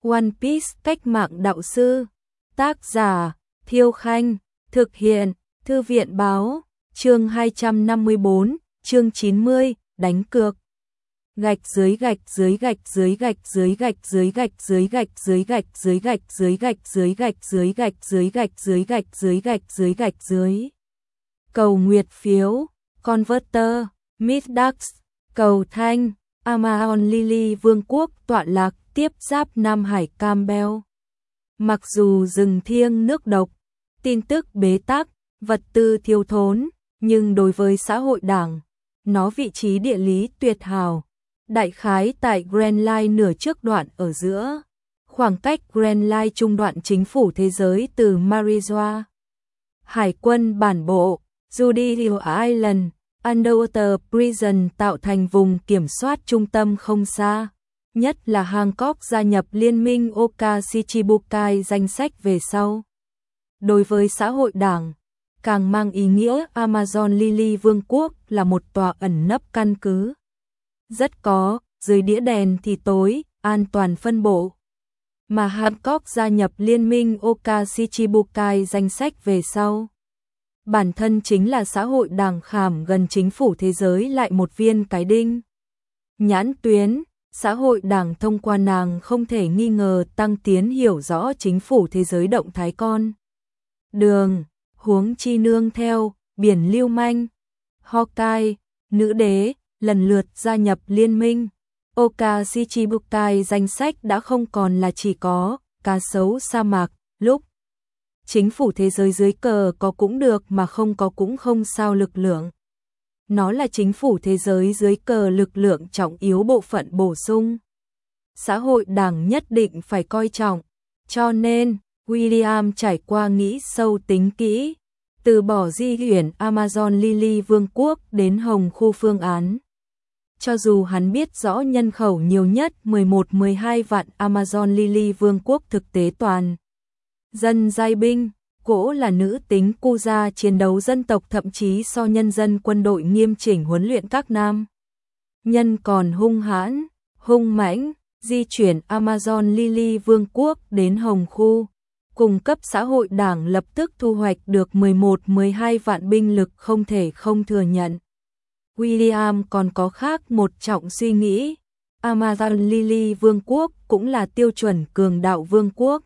One Piece cách mạng đạo sư. Tác giả Thiêu Khanh. Thực hiện Thư viện Báo. Chương 254, chương 90, đánh cược. Gạch dưới gạch dưới gạch dưới gạch dưới gạch dưới gạch dưới gạch dưới gạch dưới gạch dưới gạch dưới gạch dưới gạch dưới gạch dưới gạch dưới gạch dưới gạch dưới. Cầu nguyệt phiếu, Converter, Midax, cầu thanh, Amazon Lily Vương quốc tọa lạc tiếp giáp Nam Hải Campbell. Mặc dù rừng thiêng nước độc, tin tức bế tắc, vật tư thiếu thốn, nhưng đối với xã hội đảng, nó vị trí địa lý tuyệt hảo. Đại khái tại Grand Line nửa trước đoạn ở giữa, khoảng cách Grand Line trung đoạn chính phủ thế giới từ Marijoa. Hải quân bản bộ, Judicial Island, Underwater Prison tạo thành vùng kiểm soát trung tâm không xa. Nhất là Hancock gia nhập liên minh Oka Shichibukai danh sách về sau. Đối với xã hội đảng, càng mang ý nghĩa Amazon Lily Vương quốc là một tòa ẩn nấp căn cứ. Rất có, dưới đĩa đèn thì tối, an toàn phân bộ. Mà Hancock gia nhập liên minh Oka Shichibukai danh sách về sau. Bản thân chính là xã hội đảng khảm gần chính phủ thế giới lại một viên cái đinh. Nhãn tuyến, xã hội đảng thông qua nàng không thể nghi ngờ tăng tiến hiểu rõ chính phủ thế giới động thái con. Đường, huống chi nương theo, biển lưu manh, Hawkeye, nữ đế, lần lượt gia nhập liên minh. Oka Shichibukai danh sách đã không còn là chỉ có cá sấu sa mạc, lúc chính phủ thế giới dưới cờ có cũng được mà không có cũng không sao lực lượng. Nó là chính phủ thế giới dưới cờ lực lượng trọng yếu bộ phận bổ sung. Xã hội đảng nhất định phải coi trọng, cho nên William trải qua nghĩ sâu tính kỹ, từ bỏ di chuyển Amazon Lily Vương quốc đến Hồng Khu phương án. Cho dù hắn biết rõ nhân khẩu nhiều nhất 11-12 vạn Amazon Lily Vương quốc thực tế toàn dân giai binh, cỗ là nữ tính Kuja chiến đấu dân tộc thậm chí so nhân dân quân đội nghiêm chỉnh huấn luyện các nam. Nhân còn hung hãn, hung mãnh, di chuyển Amazon Lily Vương quốc đến Hồng Khu, cung cấp xã hội đảng lập tức thu hoạch được 11-12 vạn binh lực không thể không thừa nhận. William còn có khác một trọng suy nghĩ, Amazon Lily Vương quốc cũng là tiêu chuẩn cường đạo vương quốc.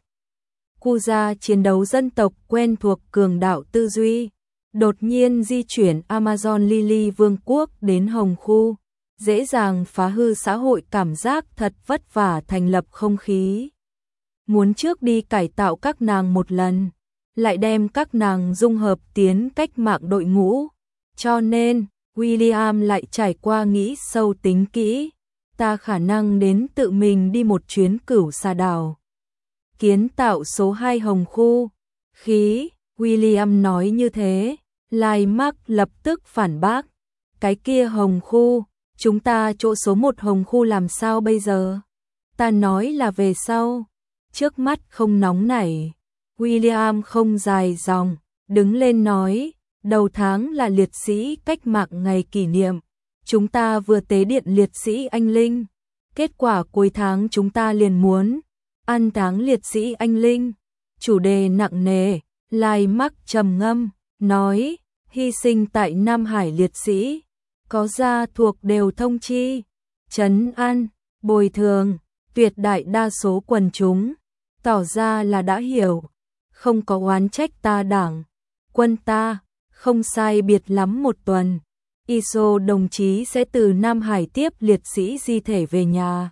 Kuja chiến đấu dân tộc quen thuộc cường đạo tư duy, đột nhiên di chuyển Amazon Lily Vương quốc đến Hồng Khu, dễ dàng phá hư xã hội cảm giác thật vất vả thành lập không khí. Muốn trước đi cải tạo các nàng một lần, lại đem các nàng dung hợp tiến cách mạng đội ngũ, cho nên William lại trải qua nghĩ sâu tính kỹ, ta khả năng đến tự mình đi một chuyến Cửu Sa đảo. Kiến tạo số 2 Hồng Khu. Khí, William nói như thế, Lai Mark lập tức phản bác. Cái kia Hồng Khu, chúng ta chỗ số 1 Hồng Khu làm sao bây giờ? Ta nói là về sau, trước mắt không nóng nảy. William không dài dòng, đứng lên nói, đầu tháng là liệt sĩ cách mạng ngày kỷ niệm. Chúng ta vừa tế điện liệt sĩ anh linh. Kết quả cuối tháng chúng ta liền muốn an táng liệt sĩ anh linh. Chủ đề nặng nề, Lai Mark trầm ngâm, nói, hy sinh tại Nam Hải liệt sĩ, có gia thuộc đều thông chi, trấn an, bồi thường, tuyệt đại đa số quần chúng, tỏ ra là đã hiểu, không có oán trách ta đảng, quân ta, không sai biệt lắm một tuần. ISO đồng chí sẽ từ Nam Hải tiếp liệt sĩ di thể về nhà.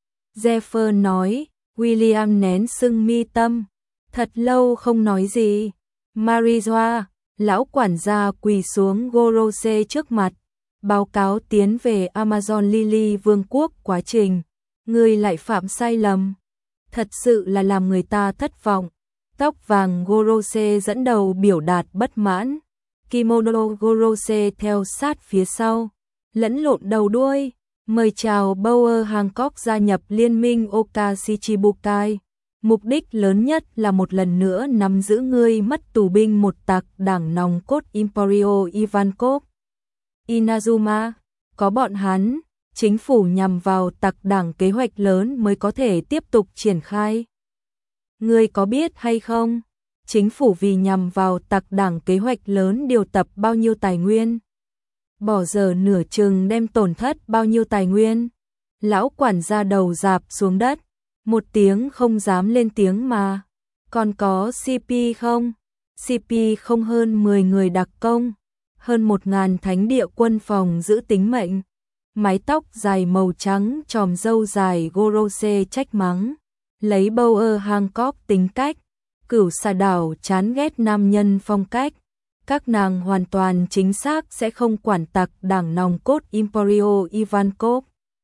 Jeffer nói, William nén sưng mi tâm, thật lâu không nói gì. Marijoa, lão quản gia quỳ xuống Gorose trước mặt, báo cáo tiến về Amazon Lily Vương quốc quá trình, người lại phạm sai lầm. Thật sự là làm người ta thất vọng. Tóc vàng Gorose dẫn đầu biểu đạt bất mãn. Kimono Gorose theo sát phía sau, lẫn lộn đầu đuôi, mời chào Bower Hancock gia nhập liên minh Oka Shichibukai. Mục đích lớn nhất là một lần nữa nắm giữ ngươi mất tù binh một tặc đảng nòng cốt Emporio Ivankov. Inazuma, có bọn hắn, chính phủ nhằm vào tặc đảng kế hoạch lớn mới có thể tiếp tục triển khai. Ngươi có biết hay không? Chính phủ vì nhằm vào tặc đảng kế hoạch lớn điều tập bao nhiêu tài nguyên? Bỏ giờ nửa chừng đem tổn thất bao nhiêu tài nguyên? Lão quản gia đầu rạp xuống đất, một tiếng không dám lên tiếng mà. Còn có CP không? CP không hơn 10 người đặc công, hơn 1.000 thánh địa quân phòng giữ tính mệnh. Mái tóc dài màu trắng tròm râu dài Gorose trách mắng, lấy Bower Hancock tính cách, Cửu Xà Đảo chán ghét nam nhân phong cách. Các nàng hoàn toàn chính xác sẽ không quản tặc đảng nòng cốt Emporio Ivankov.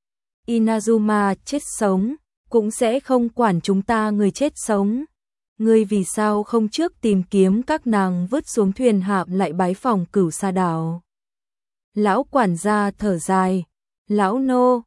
Inazuma chết sống, cũng sẽ không quản chúng ta người chết sống. Ngươi vì sao không trước tìm kiếm các nàng vứt xuống thuyền hạm lại bái phòng Cửu Xà Đảo? Lão quản gia thở dài, lão nô,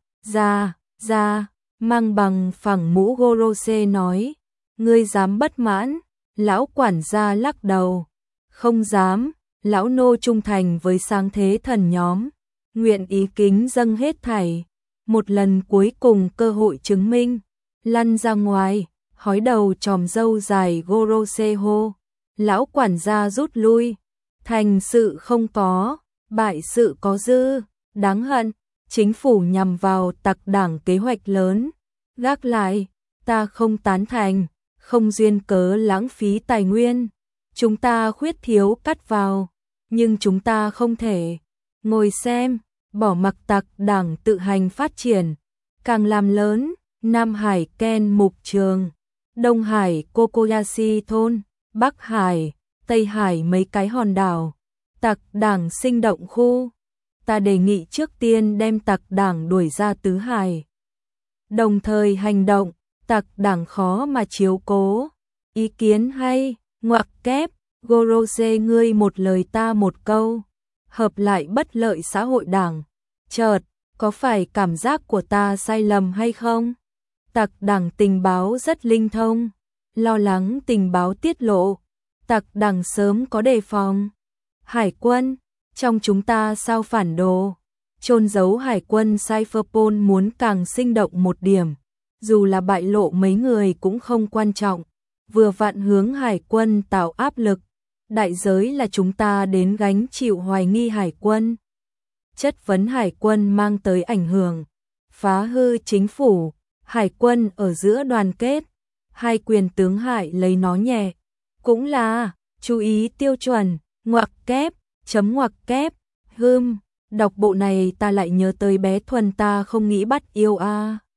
ra, mang bằng phẳng mũ Gorose nói, ngươi dám bất mãn? Lão quản gia lắc đầu, không dám, lão nô trung thành với sáng thế thần nhóm, nguyện ý kính dâng hết thảy, một lần cuối cùng cơ hội chứng minh, lăn ra ngoài, hói đầu tròm râu dài Gorose hô, lão quản gia rút lui, thành sự không có, bại sự có dư, đáng hận, chính phủ nhằm vào tặc đảng kế hoạch lớn, gác lại, ta không tán thành, không duyên cớ lãng phí tài nguyên, chúng ta khuyết thiếu cắt vào, nhưng chúng ta không thể ngồi xem, bỏ mặc tặc đảng tự hành phát triển, càng làm lớn, Nam Hải Ken Mục Trường, Đông Hải Kokoyashi thôn, Bắc Hải, Tây Hải mấy cái hòn đảo, tặc đảng sinh động khu. Ta đề nghị trước tiên đem tặc đảng đuổi ra tứ hải. Đồng thời hành động, tặc đảng khó mà chiếu cố. Ý kiến hay, ngoặc kép, Gorose ngươi một lời ta một câu. Hợp lại bất lợi xã hội đảng. Chợt, có phải cảm giác của ta sai lầm hay không? Tặc đảng tình báo rất linh thông. Lo lắng tình báo tiết lộ. Tặc đảng sớm có đề phòng. Hải quân, trong chúng ta sao phản đồ? Chôn giấu hải quân Cypherpol muốn càng sinh động một điểm. Dù là bại lộ mấy người cũng không quan trọng. Vừa vặn hướng hải quân tạo áp lực. Đại giới là chúng ta đến gánh chịu hoài nghi hải quân. Chất vấn hải quân mang tới ảnh hưởng. Phá hư chính phủ. Hải quân ở giữa đoàn kết. Hai quyền tướng hải lấy nó nhẹ. Cũng là, chú ý tiêu chuẩn, ngoặc kép, chấm ngoặc kép, đọc bộ này ta lại nhớ tới bé Thuần ta không nghĩ bắt yêu a.